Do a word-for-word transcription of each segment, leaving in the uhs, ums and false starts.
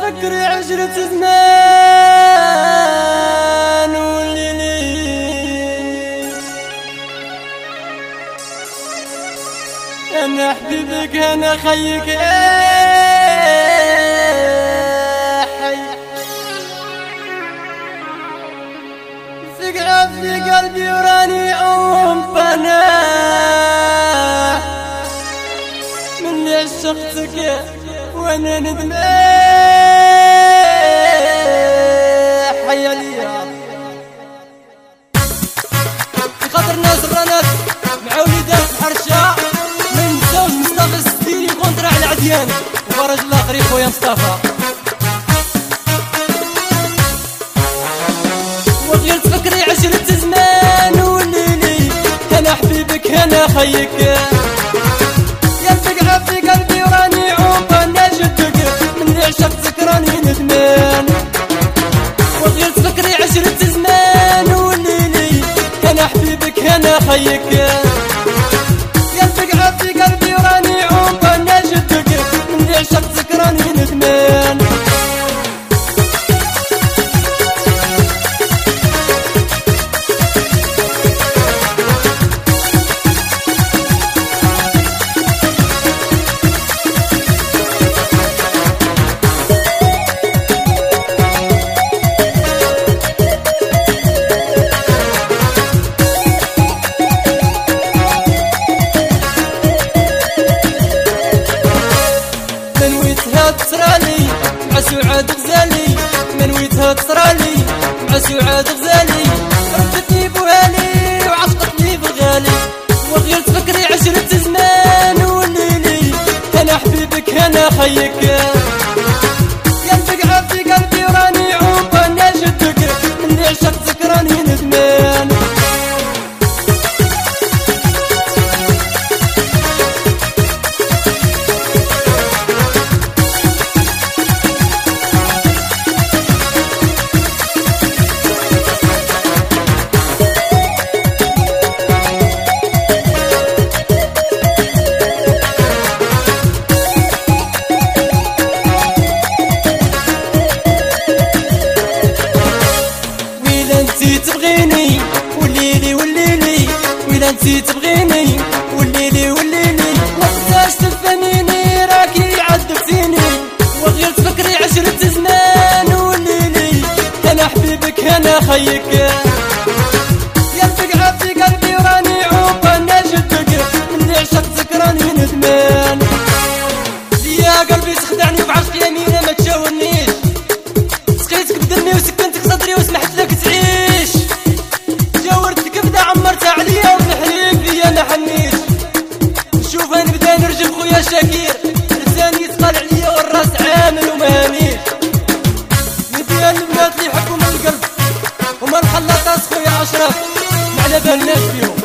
تفكري عشرة زمان والليل انا حبيبك انا خيك يا حي فقعة في قلبي وراني ام بناه من اللي عشقتك وانا ندمان حيا ليا في خاطر ناس الرنات مع وليدات حرشة من زوج مصطفى السديري كونترا على عديان وفرج الله قريب خويا مصطفى وغير تفكري عشرة زمان والليلي كان حبيبك انا خيك ينفق في قلبي وراني عوبة نجدك من عشقتك راني ندمان وغير تفكري عشرة زمان والليلي كان حبيبك انا خيك ينفق في قلبي وراني عوبة نجدك من عشقتك راني ندمان تصرالي مع سعاد غزالي من ويتها تصرالي مع سعاد غزالي ردتني بوهالي وعشقتني بغالي وغير تفكري عشرة زمان والليلي كان حبيبك انا خيك ينفق في قلبي وراني عوبة نجدك من عشقتك راني ندمان تبغيني والليلي والليلي ولا انتي تبغيني والليلي والليلي وقتاش تفهميني راكي عذبتيني وغير تفكري عشرة زمان والليلي كان حبيبك انا خيك ينفق في قلبي وراني عوبة نجدك من عشقتك راني ندمان يا قلبي تخدعني وبعشق يمينه ما تشاورنيش سقيتك بدمي وسكنتك صدري وسمحت لك تعيش جاورتك بدا عمرتها عليا وبالحليب ليا ما حنيش نشوف نبدا نرجم خويا شاكير لساني يتقال عليا والراس عامل ومهانيش نديها البنات اللي يحبوا من القلب هما الخلاطات خويا اشرف ما على بالناش فيهم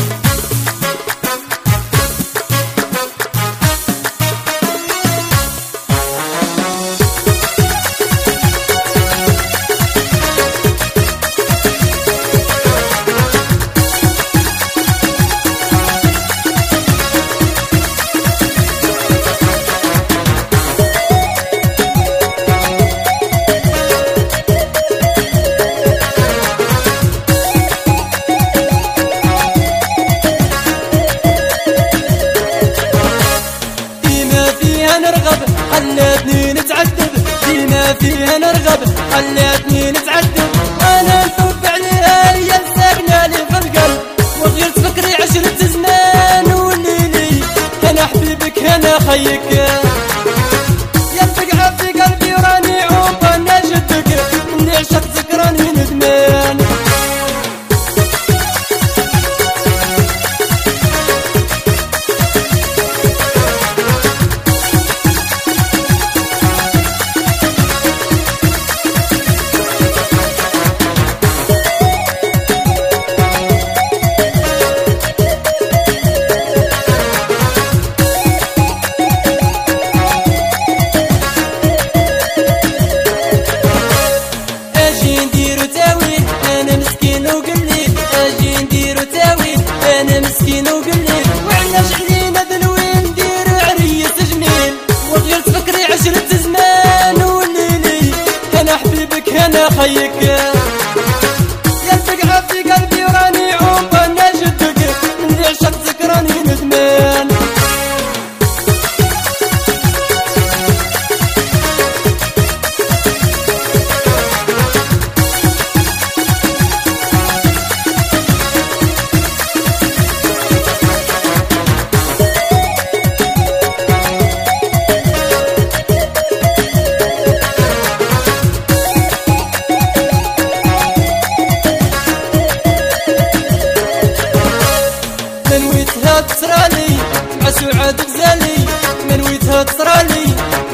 خلتني نتعذب ديما فيها نرغب خلتني نتعذب انا نحب عليها هي الساكنه لي في القلب وغير تفكري عشرة زمان والليلي كان حبيبك انا خيك ينفق في قلبي وراني عوبة نجدك من عشقتك راني ندمان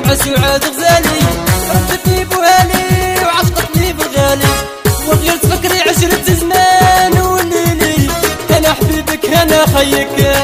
مع سعاد غزالي، ردتني بوهالي وعشقتني بالغالي، وغير تفكري عشرة زمان وليلي، انا حبيبك انا خيك